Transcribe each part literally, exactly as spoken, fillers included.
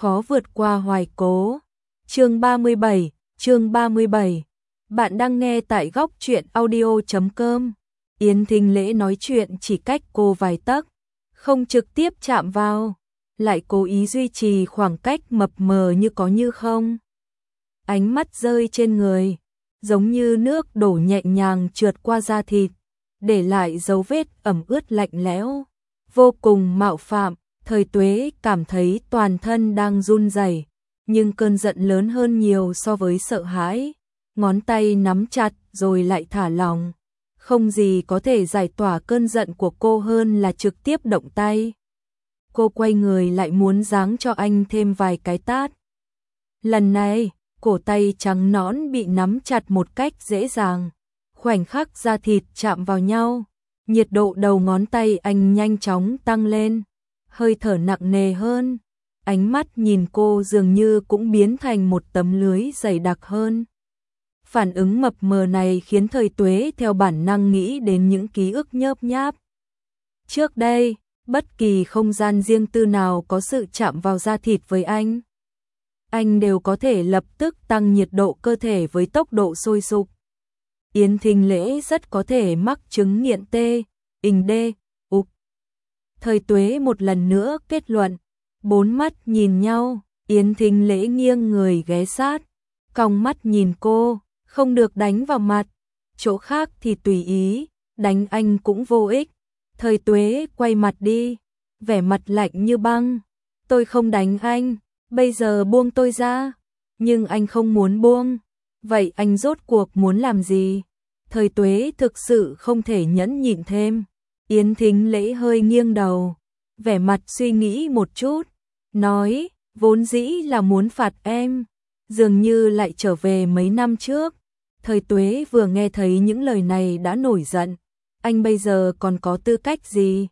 khó vượt qua hoài cố. Chương ba mươi bảy, chương ba mươi bảy. Bạn đang nghe tại góc truyện audio chấm com. Yến Thính Lễ nói chuyện chỉ cách cô vài tấc, không trực tiếp chạm vào, lại cố ý duy trì khoảng cách mập mờ như có như không. Ánh mắt rơi trên người, giống như nước đổ nhẹ nhàng trượt qua da thịt, để lại dấu vết ẩm ướt lạnh lẽo, vô cùng mạo phạm. Thời Tuế cảm thấy toàn thân đang run rẩy, nhưng cơn giận lớn hơn nhiều so với sợ hãi. Ngón tay nắm chặt rồi lại thả lỏng. Không gì có thể giải tỏa cơn giận của cô hơn là trực tiếp động tay. Cô quay người lại muốn giáng cho anh thêm vài cái tát. Lần này, cổ tay trắng nõn bị nắm chặt một cách dễ dàng. Khoảnh khắc da thịt chạm vào nhau, nhiệt độ đầu ngón tay anh nhanh chóng tăng lên, hơi thở nặng nề hơn. Ánh mắt nhìn cô dường như cũng biến thành một tấm lưới dày đặc hơn. Phản ứng mập mờ này khiến Thời Tuế theo bản năng nghĩ đến những ký ức nhớp nháp. Trước đây, bất kỳ không gian riêng tư nào có sự chạm vào da thịt với anh, anh đều có thể lập tức tăng nhiệt độ cơ thể với tốc độ sôi sục. Yến Thính Lễ rất có thể mắc chứng nghiện tê, ình đê, ục. Thời Tuế một lần nữa kết luận, bốn mắt nhìn nhau, Yến Thính Lễ nghiêng người ghé sát, cong mắt nhìn cô, không được đánh vào mặt, chỗ khác thì tùy ý, đánh anh cũng vô ích. Thời Tuế quay mặt đi, vẻ mặt lạnh như băng, tôi không đánh anh, bây giờ buông tôi ra, nhưng anh không muốn buông, vậy anh rốt cuộc muốn làm gì? Thời Tuế thực sự không thể nhẫn nhịn thêm. Yến Thính Lễ hơi nghiêng đầu, vẻ mặt suy nghĩ một chút, nói, vốn dĩ là muốn phạt em, dường như lại trở về mấy năm trước. Thời Tuế vừa nghe thấy những lời này đã nổi giận, anh bây giờ còn có tư cách gì?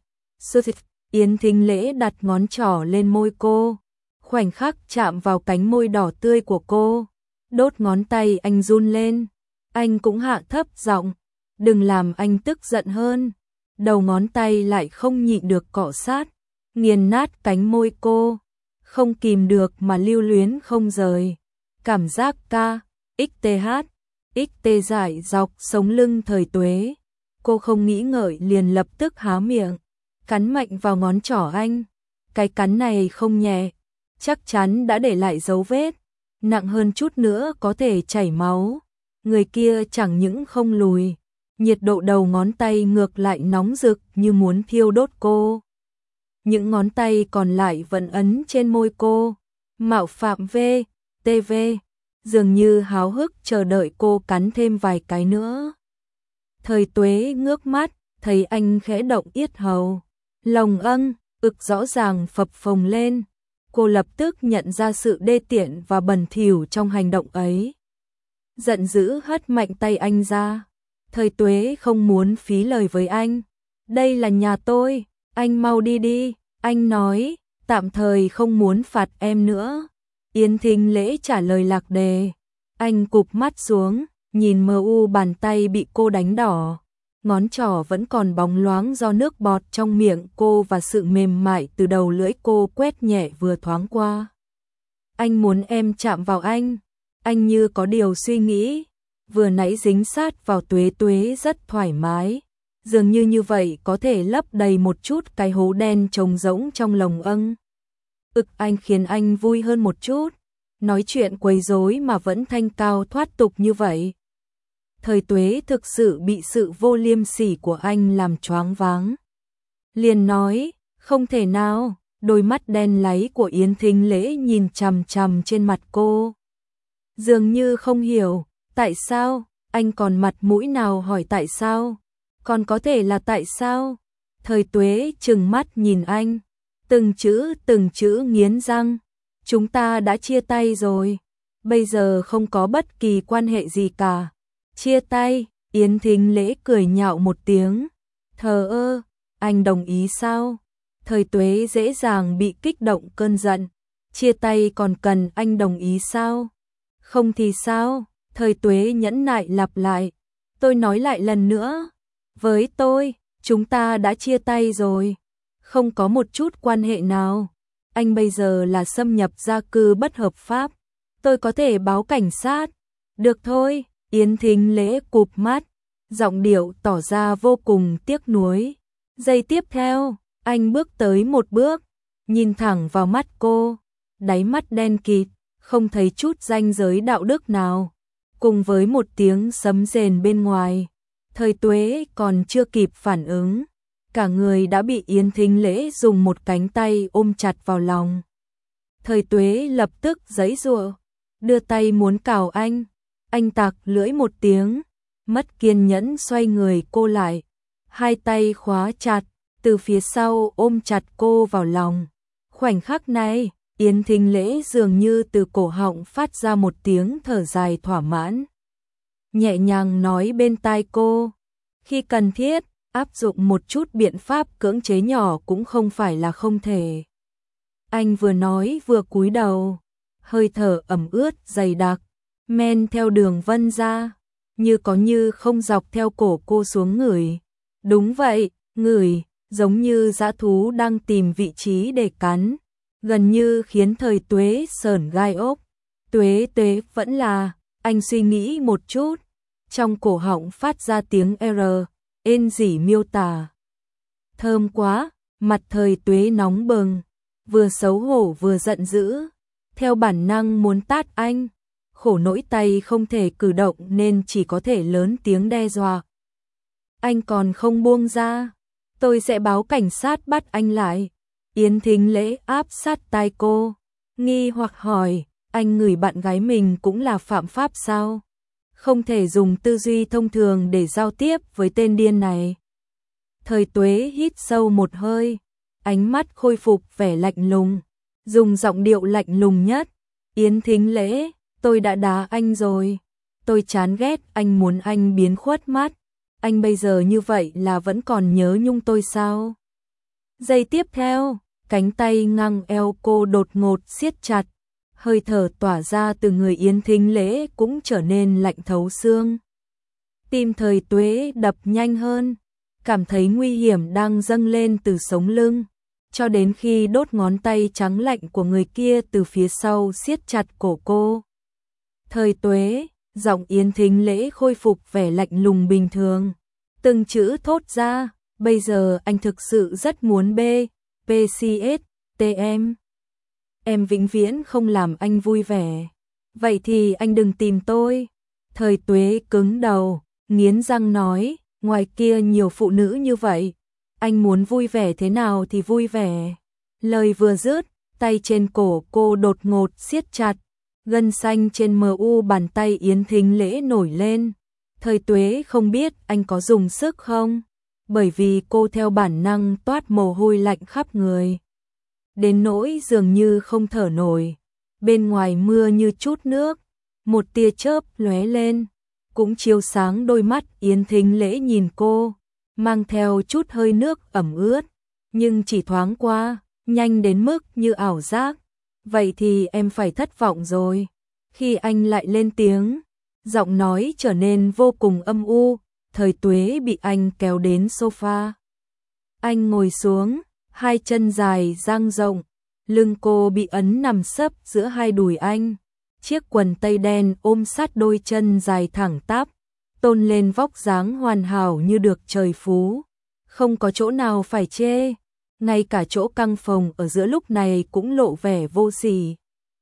Yến Thính Lễ đặt ngón trỏ lên môi cô, khoảnh khắc chạm vào cánh môi đỏ tươi của cô, đốt ngón tay anh run lên, anh cũng hạ thấp giọng, đừng làm anh tức giận hơn. Đầu ngón tay lại không nhịn được cọ sát, nghiền nát cánh môi cô, không kìm được mà lưu luyến không rời. Cảm giác ca, ích tê hát, ích tê dải dọc sống lưng Thời Tuế. Cô không nghĩ ngợi liền lập tức há miệng, cắn mạnh vào ngón trỏ anh. Cái cắn này không nhẹ, chắc chắn đã để lại dấu vết, nặng hơn chút nữa có thể chảy máu. Người kia chẳng những không lùi, nhiệt độ đầu ngón tay ngược lại nóng rực như muốn thiêu đốt cô. Những ngón tay còn lại vẫn ấn trên môi cô, mạo phạm V, tê vê, dường như háo hức chờ đợi cô cắn thêm vài cái nữa. Thời Tuế ngước mắt, thấy anh khẽ động yết hầu, lòng âng, ực rõ ràng phập phồng lên. Cô lập tức nhận ra sự đê tiện và bẩn thỉu trong hành động ấy. Giận dữ hất mạnh tay anh ra. Thời Tuế không muốn phí lời với anh. Đây là nhà tôi, anh mau đi đi. Anh nói, tạm thời không muốn phạt em nữa. Yến Thính Lễ trả lời lạc đề. Anh cụp mắt xuống, nhìn mờ u bàn tay bị cô đánh đỏ. Ngón trỏ vẫn còn bóng loáng do nước bọt trong miệng cô và sự mềm mại từ đầu lưỡi cô quét nhẹ vừa thoáng qua. Anh muốn em chạm vào anh. Anh như có điều suy nghĩ. Vừa nãy dính sát vào Tuế Tuế rất thoải mái. Dường như như vậy có thể lấp đầy một chút cái hố đen trống rỗng trong lồng âng. Ực anh khiến anh vui hơn một chút. Nói chuyện quấy rối mà vẫn thanh cao thoát tục như vậy. Thời Tuế thực sự bị sự vô liêm sỉ của anh làm choáng váng. Liền nói, không thể nào, đôi mắt đen láy của Yến Thính Lễ nhìn chằm chằm trên mặt cô. Dường như không hiểu, tại sao, anh còn mặt mũi nào hỏi tại sao, còn có thể là tại sao. Thời Tuế trừng mắt nhìn anh, từng chữ từng chữ nghiến răng, chúng ta đã chia tay rồi, bây giờ không có bất kỳ quan hệ gì cả. Chia tay, Yến Thính Lễ cười nhạo một tiếng, thờ ơ, anh đồng ý sao? Thời Tuế dễ dàng bị kích động cơn giận, chia tay còn cần anh đồng ý sao? Không thì sao? Thời Tuế nhẫn nại lặp lại, tôi nói lại lần nữa, với tôi, chúng ta đã chia tay rồi, không có một chút quan hệ nào. anh bây giờ là xâm nhập gia cư bất hợp pháp, tôi có thể báo cảnh sát. Được thôi, Yến Thính Lễ cụp mắt, giọng điệu tỏ ra vô cùng tiếc nuối. Giây tiếp theo, anh bước tới một bước, nhìn thẳng vào mắt cô, đáy mắt đen kịt, không thấy chút ranh giới đạo đức nào. Cùng với một tiếng sấm rền bên ngoài, Thời Tuế còn chưa kịp phản ứng, cả người đã bị Yến Thính Lễ dùng một cánh tay ôm chặt vào lòng. Thời Tuế lập tức giãy giụa, đưa tay muốn cào anh, anh tặc lưỡi một tiếng, mất kiên nhẫn xoay người cô lại, hai tay khóa chặt, từ phía sau ôm chặt cô vào lòng. Khoảnh khắc này, Yến Thính Lễ dường như từ cổ họng phát ra một tiếng thở dài thỏa mãn. Nhẹ nhàng nói bên tai cô, khi cần thiết, áp dụng một chút biện pháp cưỡng chế nhỏ cũng không phải là không thể. Anh vừa nói vừa cúi đầu, hơi thở ẩm ướt dày đặc, men theo đường vân ra, như có như không dọc theo cổ cô xuống ngửi. Đúng vậy, ngửi, giống như dã thú đang tìm vị trí để cắn, gần như khiến Thời Tuế sởn gai ốc. Tuế Tuế vẫn là, anh suy nghĩ một chút, trong cổ họng phát ra tiếng R, ên rỉ miêu tả. Thơm quá, mặt Thời Tuế nóng bừng, vừa xấu hổ vừa giận dữ, theo bản năng muốn tát anh, khổ nỗi tay không thể cử động nên chỉ có thể lớn tiếng đe dọa. Anh còn không buông ra, tôi sẽ báo cảnh sát bắt anh lại. Yến Thính Lễ áp sát tai cô, nghi hoặc hỏi, anh ngửi bạn gái mình cũng là phạm pháp sao? Không thể dùng tư duy thông thường để giao tiếp với tên điên này. Thời Tuế hít sâu một hơi, ánh mắt khôi phục vẻ lạnh lùng, dùng giọng điệu lạnh lùng nhất. Yến Thính Lễ, tôi đã đá anh rồi, tôi chán ghét anh, muốn anh biến khuất mắt. Anh bây giờ như vậy là vẫn còn nhớ nhung tôi sao? Giây tiếp theo, cánh tay ngang eo cô đột ngột siết chặt, hơi thở tỏa ra từ người Yến Thính Lễ cũng trở nên lạnh thấu xương. Tim Thời Tuế đập nhanh hơn, cảm thấy nguy hiểm đang dâng lên từ sống lưng, cho đến khi đốt ngón tay trắng lạnh của người kia từ phía sau siết chặt cổ cô. Thời Tuế, giọng Yến Thính Lễ khôi phục vẻ lạnh lùng bình thường, từng chữ thốt ra, bây giờ anh thực sự rất muốn B, pê xê ét, tê em. Em vĩnh viễn không làm anh vui vẻ. Vậy thì anh đừng tìm tôi. Thời Tuế cứng đầu, nghiến răng nói, ngoài kia nhiều phụ nữ như vậy, anh muốn vui vẻ thế nào thì vui vẻ. Lời vừa dứt, tay trên cổ cô đột ngột siết chặt, gân xanh trên mờ u bàn tay Yến Thính Lễ nổi lên. Thời Tuế không biết anh có dùng sức không, bởi vì cô theo bản năng toát mồ hôi lạnh khắp người, đến nỗi dường như không thở nổi. Bên ngoài mưa như chút nước, một tia chớp lóe lên, cũng chiếu sáng đôi mắt Yến Thính Lễ nhìn cô, mang theo chút hơi nước ẩm ướt, nhưng chỉ thoáng qua, nhanh đến mức như ảo giác. Vậy thì em phải thất vọng rồi. Khi anh lại lên tiếng, giọng nói trở nên vô cùng âm u. Thời Tuế bị anh kéo đến sofa. Anh ngồi xuống, hai chân dài dang rộng, lưng cô bị ấn nằm sấp giữa hai đùi anh. Chiếc quần tây đen ôm sát đôi chân dài thẳng tắp, tôn lên vóc dáng hoàn hảo như được trời phú. Không có chỗ nào phải chê, ngay cả chỗ căng phồng ở giữa lúc này cũng lộ vẻ vô sỉ.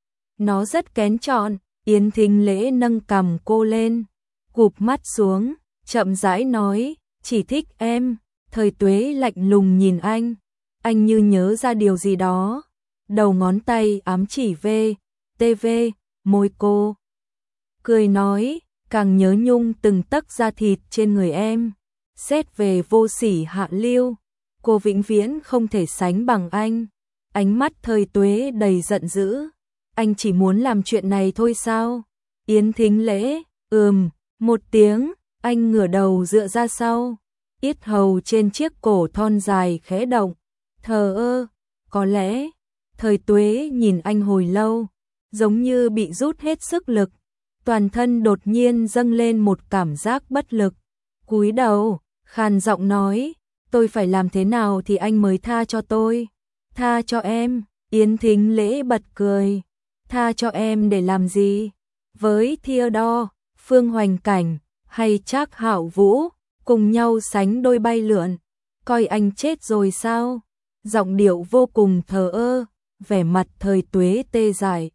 Nó rất kén chọn. Yến Thính Lễ nâng cằm cô lên, cụp mắt xuống, chậm rãi nói, chỉ thích em. Thời Tuế lạnh lùng nhìn anh, anh như nhớ ra điều gì đó, đầu ngón tay ám chỉ V, tê vê, môi cô. Cười nói, càng nhớ nhung từng tấc da thịt trên người em. Xét về vô sỉ hạ lưu, cô vĩnh viễn không thể sánh bằng anh. Ánh mắt Thời Tuế đầy giận dữ. Anh chỉ muốn làm chuyện này thôi sao? Yến Thính Lễ, ừm, một tiếng, anh ngửa đầu dựa ra sau, yết hầu trên chiếc cổ thon dài khẽ động, thờ ơ, có lẽ. Thời Tuế nhìn anh hồi lâu, giống như bị rút hết sức lực, toàn thân đột nhiên dâng lên một cảm giác bất lực. Cúi đầu, khàn giọng nói, tôi phải làm thế nào thì anh mới tha cho tôi? Tha cho em, Yến Thính Lễ bật cười. Tha cho em để làm gì? Với Theodore, Phương Hoành Cảnh hay Trác Hạo Vũ cùng nhau sánh đôi bay lượn, coi anh chết rồi sao? Giọng điệu vô cùng thờ ơ, vẻ mặt Thời Tuế tê dại.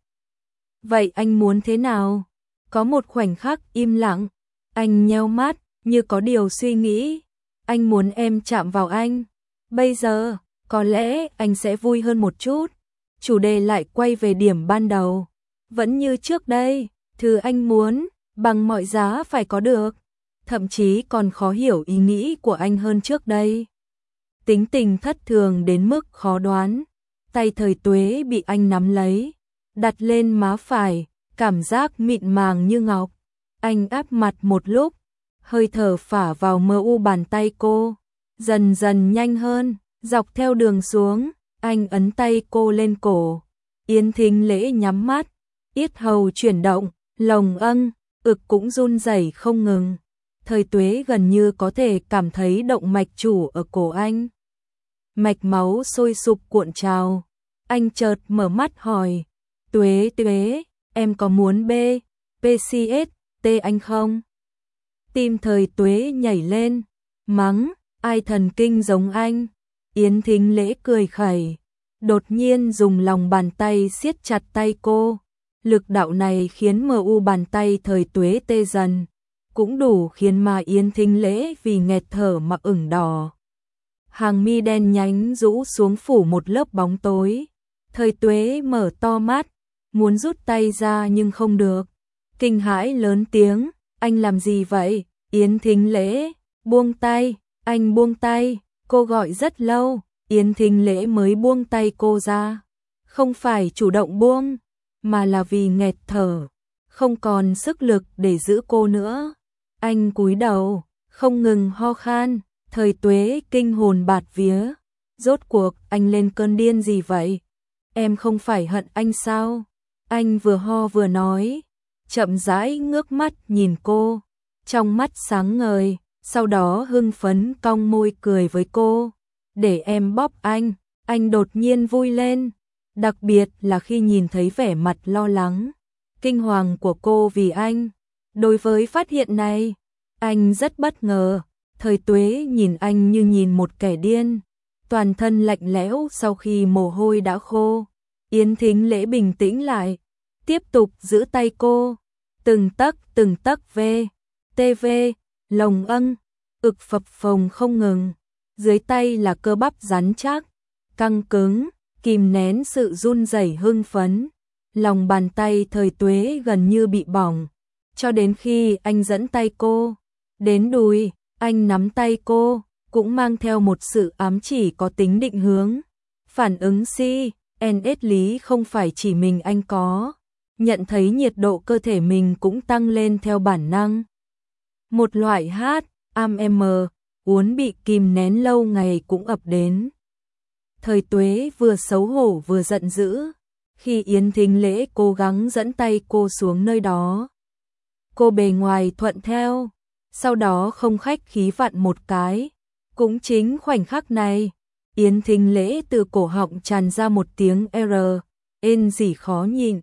Vậy anh muốn thế nào? Có một khoảnh khắc im lặng, anh nheo mắt như có điều suy nghĩ. Anh muốn em chạm vào anh. Bây giờ, có lẽ anh sẽ vui hơn một chút. Chủ đề lại quay về điểm ban đầu. Vẫn như trước đây, thứ anh muốn, bằng mọi giá phải có được. Thậm chí còn khó hiểu ý nghĩ của anh hơn trước đây. Tính tình thất thường đến mức khó đoán. Tay Thời Tuế bị anh nắm lấy, đặt lên má phải, cảm giác mịn màng như ngọc. Anh áp mặt một lúc, hơi thở phả vào mờ u bàn tay cô, dần dần nhanh hơn, dọc theo đường xuống, anh ấn tay cô lên cổ. Yến Thính Lễ nhắm mắt, yết hầu chuyển động, lồng âng, ực cũng run rẩy không ngừng. Thời Tuế gần như có thể cảm thấy động mạch chủ ở cổ anh. Mạch máu sôi sục cuộn trào. Anh chợt mở mắt hỏi, Tuế Tuế, em có muốn B, pê xê ét, T anh không? Tim Thời Tuế nhảy lên, mắng, ai thần kinh giống anh? Yến Thính Lễ cười khẩy, đột nhiên dùng lòng bàn tay siết chặt tay cô. Lực đạo này khiến mờ u bàn tay Thời Tuế tê dần, cũng đủ khiến mà Yến Thính Lễ vì nghẹt thở mà ửng đỏ. Hàng mi đen nhánh rũ xuống phủ một lớp bóng tối. Thời Tuế mở to mắt, muốn rút tay ra nhưng không được. Kinh hãi lớn tiếng, anh làm gì vậy? Yến Thính Lễ, buông tay, anh buông tay. Cô gọi rất lâu, Yến Thính Lễ mới buông tay cô ra. Không phải chủ động buông, mà là vì nghẹt thở, không còn sức lực để giữ cô nữa. Anh cúi đầu, không ngừng ho khan. Thời Tuế kinh hồn bạt vía. Rốt cuộc anh lên cơn điên gì vậy? Em không phải hận anh sao? Anh vừa ho vừa nói, chậm rãi ngước mắt nhìn cô, trong mắt sáng ngời, sau đó hưng phấn cong môi cười với cô. Để em bóp anh. Anh đột nhiên vui lên, đặc biệt là khi nhìn thấy vẻ mặt lo lắng, kinh hoàng của cô vì anh. Đối với phát hiện này, anh rất bất ngờ. Thời Tuế nhìn anh như nhìn một kẻ điên, toàn thân lạnh lẽo sau khi mồ hôi đã khô. Yến Thính Lễ bình tĩnh lại, tiếp tục giữ tay cô, từng tấc từng tấc về, tê vê, lồng âng, ực phập phồng không ngừng. Dưới tay là cơ bắp rắn chắc, căng cứng, kìm nén sự run rẩy hưng phấn. Lòng bàn tay Thời Tuế gần như bị bỏng, cho đến khi anh dẫn tay cô đến đùi. Anh nắm tay cô, cũng mang theo một sự ám chỉ có tính định hướng. Phản ứng si, en ét lý không phải chỉ mình anh có. Nhận thấy nhiệt độ cơ thể mình cũng tăng lên theo bản năng. Một loại hát, am em, uốn bị kìm nén lâu ngày cũng ập đến. Thời Tuế vừa xấu hổ vừa giận dữ, khi Yến Thính Lễ cố gắng dẫn tay cô xuống nơi đó. Cô bề ngoài thuận theo, sau đó không khách khí vặn một cái. Cũng chính khoảnh khắc này, Yến Thính Lễ từ cổ họng tràn ra một tiếng R, ên gì khó nhịn.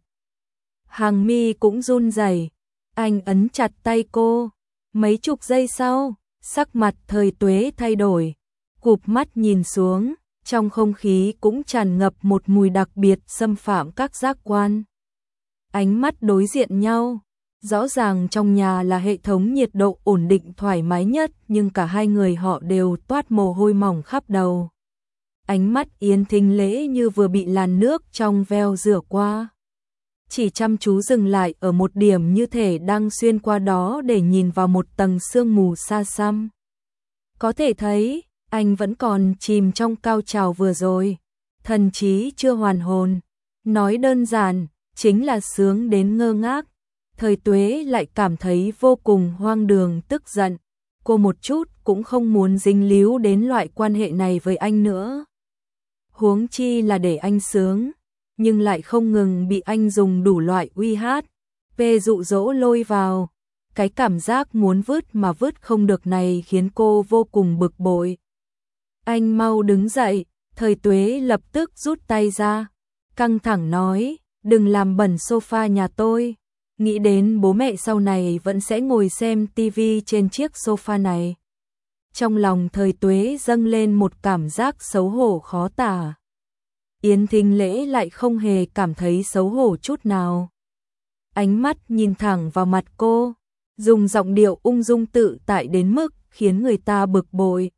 Hàng mi cũng run rẩy. Anh ấn chặt tay cô. Mấy chục giây sau, sắc mặt Thời Tuế thay đổi, cụp mắt nhìn xuống, trong không khí cũng tràn ngập một mùi đặc biệt xâm phạm các giác quan. Ánh mắt đối diện nhau. Rõ ràng trong nhà là hệ thống nhiệt độ ổn định thoải mái nhất, nhưng cả hai người họ đều toát mồ hôi mỏng khắp đầu. Ánh mắt Yến Thính Lễ như vừa bị làn nước trong veo rửa qua. Chỉ chăm chú dừng lại ở một điểm như thể đang xuyên qua đó để nhìn vào một tầng sương mù xa xăm. Có thể thấy, anh vẫn còn chìm trong cao trào vừa rồi. Thần trí chưa hoàn hồn. Nói đơn giản, chính là sướng đến ngơ ngác. Thời Tuế lại cảm thấy vô cùng hoang đường tức giận. Cô một chút cũng không muốn dính líu đến loại quan hệ này với anh nữa. Huống chi là để anh sướng, nhưng lại không ngừng bị anh dùng đủ loại uy hát, về dụ dỗ lôi vào. Cái cảm giác muốn vứt mà vứt không được này khiến cô vô cùng bực bội. Anh mau đứng dậy, Thời Tuế lập tức rút tay ra. căng thẳng nói, đừng làm bẩn sofa nhà tôi. Nghĩ đến bố mẹ sau này vẫn sẽ ngồi xem tivi trên chiếc sofa này. Trong lòng Thời Tuế dâng lên một cảm giác xấu hổ khó tả. Yến Thính Lễ lại không hề cảm thấy xấu hổ chút nào. Ánh mắt nhìn thẳng vào mặt cô, dùng giọng điệu ung dung tự tại đến mức khiến người ta bực bội.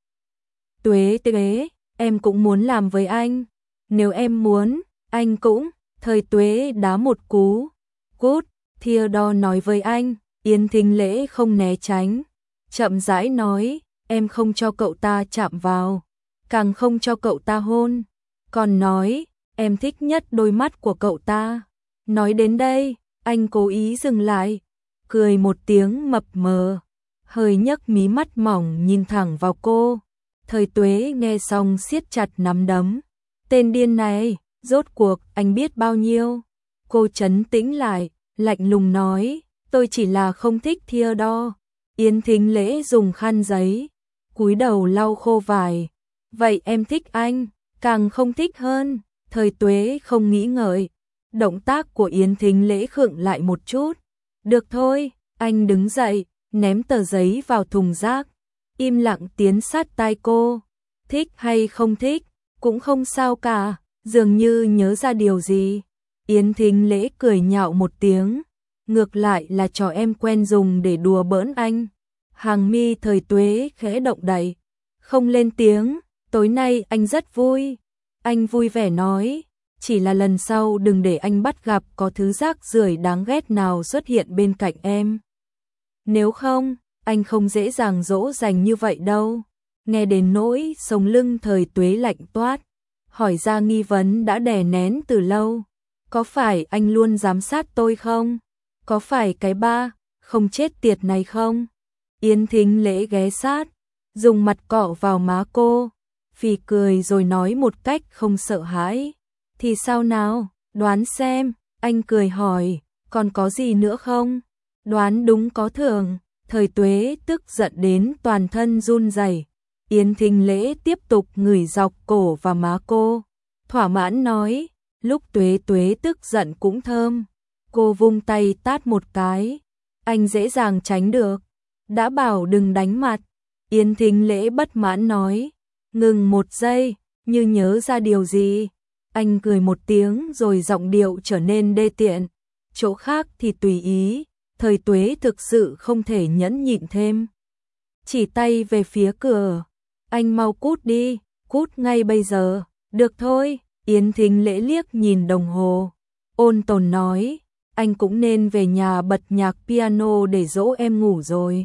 Tuế Tuế, em cũng muốn làm với anh. Nếu em muốn, anh cũng. Thời Tuế đá một cú. Cút, Theodore nói với anh. Yến Thính Lễ không né tránh, chậm rãi nói, em không cho cậu ta chạm vào, càng không cho cậu ta hôn. Còn nói, em thích nhất đôi mắt của cậu ta. Nói đến đây, anh cố ý dừng lại, cười một tiếng mập mờ, hơi nhấc mí mắt mỏng nhìn thẳng vào cô. Thời Tuế nghe xong siết chặt nắm đấm. Tên điên này, rốt cuộc anh biết bao nhiêu? Cô trấn tĩnh lại, lạnh lùng nói, tôi chỉ là không thích Theodore. Yến Thính Lễ dùng khăn giấy, cúi đầu lau khô vải. Vậy em thích anh, càng không thích hơn. Thời Tuế không nghĩ ngợi. Động tác của Yến Thính Lễ khựng lại một chút. Được thôi, anh đứng dậy, ném tờ giấy vào thùng rác. Im lặng tiến sát tai cô. Thích hay không thích, cũng không sao cả. Dường như nhớ ra điều gì. Yến Thính Lễ cười nhạo một tiếng. Ngược lại là trò em quen dùng để đùa bỡn anh. Hàng mi Thời Tuế khẽ động đậy, không lên tiếng. Tối nay anh rất vui. Anh vui vẻ nói, chỉ là lần sau đừng để anh bắt gặp có thứ rác rưởi đáng ghét nào xuất hiện bên cạnh em. Nếu không, anh không dễ dàng dỗ dành như vậy đâu. Nghe đến nỗi sống lưng Thời Tuế lạnh toát, hỏi ra nghi vấn đã đè nén từ lâu. Có phải anh luôn giám sát tôi không? Có phải cái ba không chết tiệt này không? Yến Thính Lễ ghé sát, dùng mặt cọ vào má cô, phì cười rồi nói một cách không sợ hãi. Thì sao nào, đoán xem. Anh cười hỏi, còn có gì nữa không? Đoán đúng có thưởng. Thời Tuế tức giận đến toàn thân run rẩy. Yến Thính Lễ tiếp tục ngửi dọc cổ và má cô, thỏa mãn nói, lúc Tuế Tuế tức giận cũng thơm. Cô vung tay tát một cái, anh dễ dàng tránh được. Đã bảo đừng đánh mặt. Yến Thính Lễ bất mãn nói, ngừng một giây, như nhớ ra điều gì. Anh cười một tiếng rồi giọng điệu trở nên đê tiện. Chỗ khác thì tùy ý. Thời Tuế thực sự không thể nhẫn nhịn thêm, chỉ tay về phía cửa. Anh mau cút đi, cút ngay bây giờ. Được thôi. Yến Thính Lễ liếc nhìn đồng hồ, ôn tồn nói, anh cũng nên về nhà bật nhạc piano để dỗ em ngủ rồi.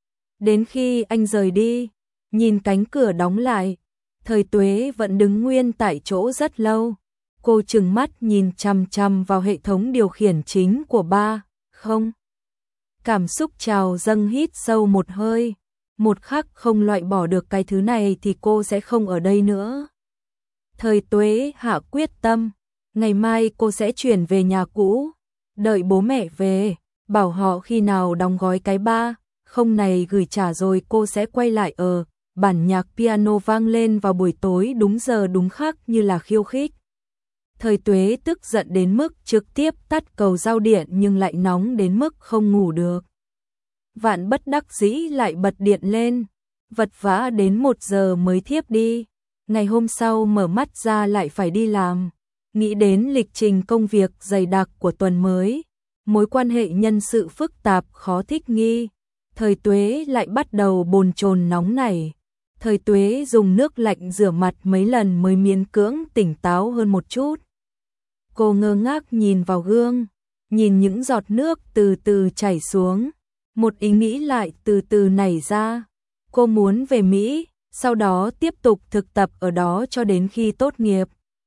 Đến khi anh rời đi, nhìn cánh cửa đóng lại, Thời Tuế vẫn đứng nguyên tại chỗ rất lâu. Cô trừng mắt nhìn chằm chằm vào hệ thống điều khiển chính của ba. Không. Cảm xúc trào dâng, hít sâu một hơi. Một khắc không loại bỏ được cái thứ này thì cô sẽ không ở đây nữa. Thời Tuế hạ quyết tâm, ngày mai cô sẽ chuyển về nhà cũ, đợi bố mẹ về, bảo họ khi nào đóng gói cái ba không này gửi trả rồi cô sẽ quay lại ở. Bản nhạc piano vang lên vào buổi tối đúng giờ đúng khắc như là khiêu khích. Thời Tuế tức giận đến mức trực tiếp tắt cầu giao điện nhưng lại nóng đến mức không ngủ được. Vạn bất đắc dĩ lại bật điện lên, vật vã đến một giờ mới thiếp đi. Ngày hôm sau mở mắt ra lại phải đi làm. Nghĩ đến lịch trình công việc dày đặc của tuần mới, mối quan hệ nhân sự phức tạp khó thích nghi, Thời Tuế lại bắt đầu bồn chồn nóng nảy. Thời Tuế dùng nước lạnh rửa mặt mấy lần mới miễn cưỡng tỉnh táo hơn một chút. Cô ngơ ngác nhìn vào gương, nhìn những giọt nước từ từ chảy xuống. Một ý nghĩ lại từ từ nảy ra. Cô muốn về Mỹ, sau đó tiếp tục thực tập ở đó cho đến khi tốt nghiệp.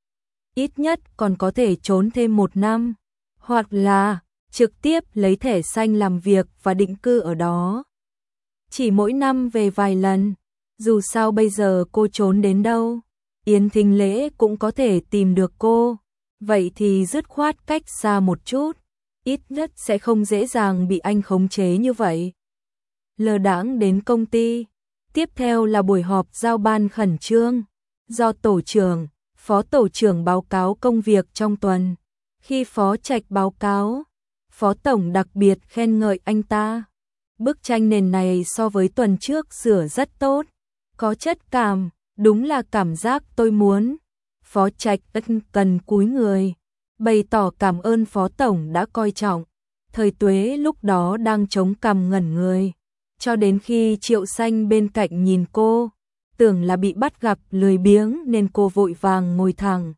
Ít nhất còn có thể trốn thêm một năm, hoặc là trực tiếp lấy thẻ xanh làm việc và định cư ở đó. Chỉ mỗi năm về vài lần, dù sao bây giờ cô trốn đến đâu, Yến Thính Lễ cũng có thể tìm được cô. Vậy thì dứt khoát cách xa một chút, ít nhất sẽ không dễ dàng bị anh khống chế như vậy. Lờ đãng đến công ty, tiếp theo là buổi họp giao ban khẩn trương, do tổ trưởng, Phó tổ trưởng báo cáo công việc trong tuần. Khi Phó Trạch báo cáo, Phó tổng đặc biệt khen ngợi anh ta. Bức tranh nền này so với tuần trước sửa rất tốt, có chất cảm, đúng là cảm giác tôi muốn. Phó Trạch ân cần cúi người, bày tỏ cảm ơn Phó tổng đã coi trọng. Thời Tuế lúc đó đang chống cằm ngẩn người, cho đến khi Triệu Xanh bên cạnh nhìn cô, tưởng là bị bắt gặp lười biếng nên cô vội vàng ngồi thẳng.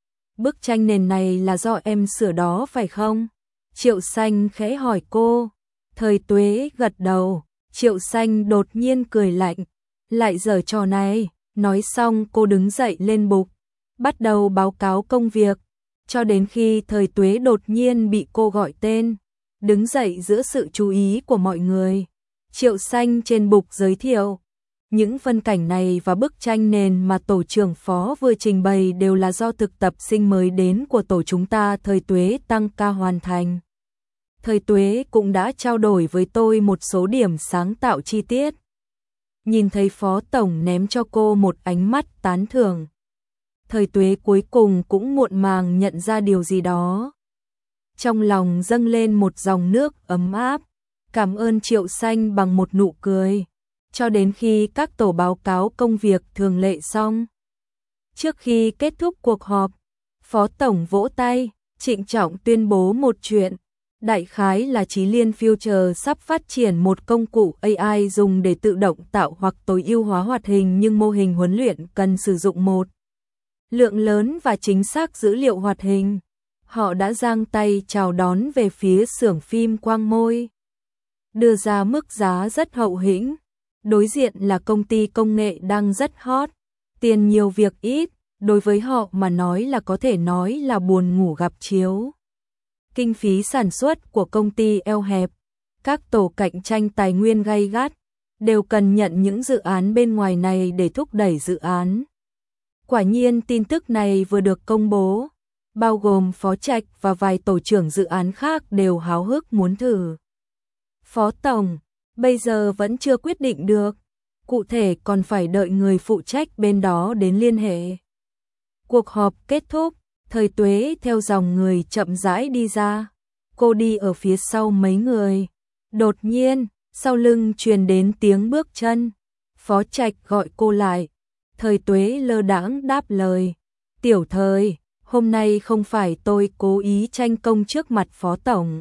Bức tranh nền này là do em sửa đó phải không? Triệu Xanh khẽ hỏi cô. Thời Tuế gật đầu. Triệu Xanh đột nhiên cười lạnh, lại giở trò này. Nói xong cô đứng dậy lên bục, bắt đầu báo cáo công việc, cho đến khi Thời Tuế đột nhiên bị cô gọi tên, đứng dậy giữa sự chú ý của mọi người. Triệu Xanh trên bục giới thiệu, những phân cảnh này và bức tranh nền mà tổ trưởng Phó vừa trình bày đều là do thực tập sinh mới đến của tổ chúng ta Thời Tuế tăng ca hoàn thành. Thời Tuế cũng đã trao đổi với tôi một số điểm sáng tạo chi tiết. Nhìn thấy Phó tổng ném cho cô một ánh mắt tán thưởng, Thời Tuế cuối cùng cũng muộn màng nhận ra điều gì đó. Trong lòng dâng lên một dòng nước ấm áp, cảm ơn Triệu Xanh bằng một nụ cười, cho đến khi các tổ báo cáo công việc thường lệ xong. Trước khi kết thúc cuộc họp, Phó tổng vỗ tay, trịnh trọng tuyên bố một chuyện. Đại khái là Chí Liên Future sắp phát triển một công cụ a i dùng để tự động tạo hoặc tối ưu hóa hoạt hình, nhưng mô hình huấn luyện cần sử dụng một lượng lớn và chính xác dữ liệu hoạt hình. Họ đã giang tay chào đón về phía xưởng phim Quang Môi, đưa ra mức giá rất hậu hĩnh. Đối diện là công ty công nghệ đang rất hot, tiền nhiều việc ít, đối với họ mà nói là có thể nói là buồn ngủ gặp chiếu. Kinh phí sản xuất của công ty eo hẹp, các tổ cạnh tranh tài nguyên gay gắt, đều cần nhận những dự án bên ngoài này để thúc đẩy dự án. Quả nhiên tin tức này vừa được công bố, bao gồm Phó Trạch và vài tổ trưởng dự án khác đều háo hức muốn thử. Phó tổng, bây giờ vẫn chưa quyết định được, cụ thể còn phải đợi người phụ trách bên đó đến liên hệ. Cuộc họp kết thúc, Thời Tuế theo dòng người chậm rãi đi ra, cô đi ở phía sau mấy người. Đột nhiên, sau lưng truyền đến tiếng bước chân, Phó Trạch gọi cô lại. Thời Tuế lơ đãng đáp lời, tiểu Thời, hôm nay không phải tôi cố ý tranh công trước mặt Phó tổng.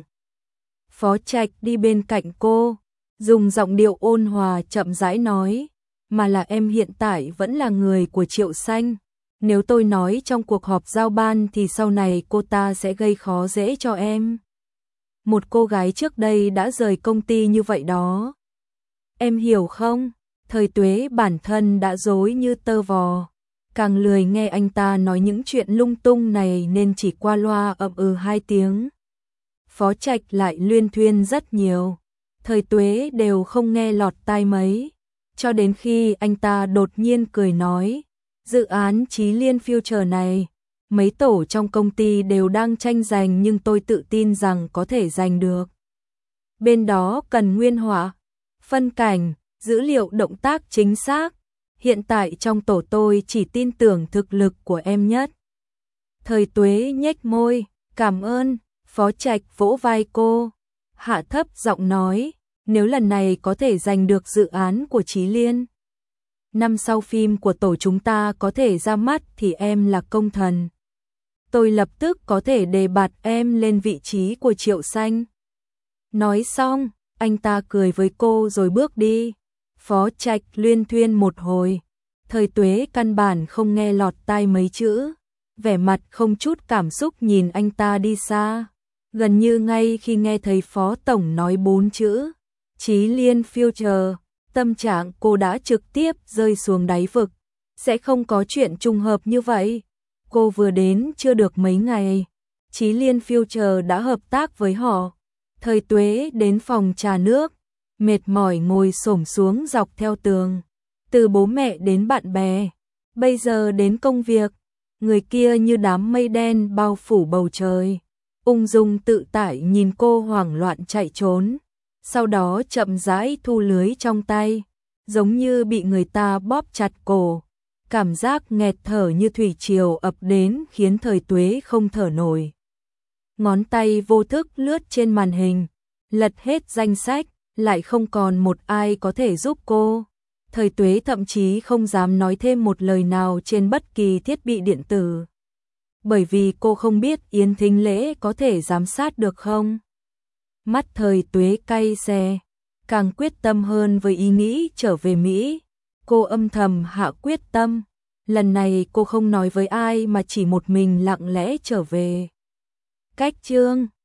Phó Trạch đi bên cạnh cô, dùng giọng điệu ôn hòa chậm rãi nói, mà là em hiện tại vẫn là người của Triệu Xanh. Nếu tôi nói trong cuộc họp giao ban thì sau này cô ta sẽ gây khó dễ cho em. Một cô gái trước đây đã rời công ty như vậy đó. Em hiểu không? Thời Tuế bản thân đã rối như tơ vò, càng lười nghe anh ta nói những chuyện lung tung này nên chỉ qua loa ậm ừ hai tiếng. Phó Trạch lại luyên thuyên rất nhiều, Thời Tuế đều không nghe lọt tai mấy, cho đến khi anh ta đột nhiên cười nói, dự án Chí Liên Future này, mấy tổ trong công ty đều đang tranh giành nhưng tôi tự tin rằng có thể giành được. Bên đó cần nguyên họa, phân cảnh, dữ liệu động tác chính xác. Hiện tại trong tổ tôi chỉ tin tưởng thực lực của em nhất. Thời Tuế nhếch môi, cảm ơn. Phó Trạch vỗ vai cô, hạ thấp giọng nói, nếu lần này có thể giành được dự án của Chí Liên, năm sau phim của tổ chúng ta có thể ra mắt thì em là công thần. Tôi lập tức có thể đề bạt em lên vị trí của Triệu Xanh. Nói xong, anh ta cười với cô rồi bước đi. Phó Trạch luyên thuyên một hồi, Thời Tuế căn bản không nghe lọt tai mấy chữ, vẻ mặt không chút cảm xúc nhìn anh ta đi xa. Gần như ngay khi nghe thấy Phó tổng nói bốn chữ Chí Liên Future, tâm trạng cô đã trực tiếp rơi xuống đáy vực. Sẽ không có chuyện trùng hợp như vậy. Cô vừa đến chưa được mấy ngày, Chí Liên Future đã hợp tác với họ. Thời Tuế đến phòng trà nước, mệt mỏi ngồi xổm xuống dọc theo tường. Từ bố mẹ đến bạn bè, bây giờ đến công việc, người kia như đám mây đen bao phủ bầu trời, ung dung tự tại nhìn cô hoảng loạn chạy trốn, sau đó chậm rãi thu lưới trong tay, giống như bị người ta bóp chặt cổ. cảm giác nghẹt thở như thủy triều ập đến khiến Thời Tuế không thở nổi. Ngón tay vô thức lướt trên màn hình, lật hết danh sách, lại không còn một ai có thể giúp cô. Thời Tuế thậm chí không dám nói thêm một lời nào trên bất kỳ thiết bị điện tử. Bởi vì cô không biết Yến Thính Lễ có thể giám sát được không. Mắt Thời Tuế cay xè, càng quyết tâm hơn với ý nghĩ trở về Mỹ. Cô âm thầm hạ quyết tâm, lần này cô không nói với ai mà chỉ một mình lặng lẽ trở về. Cách chương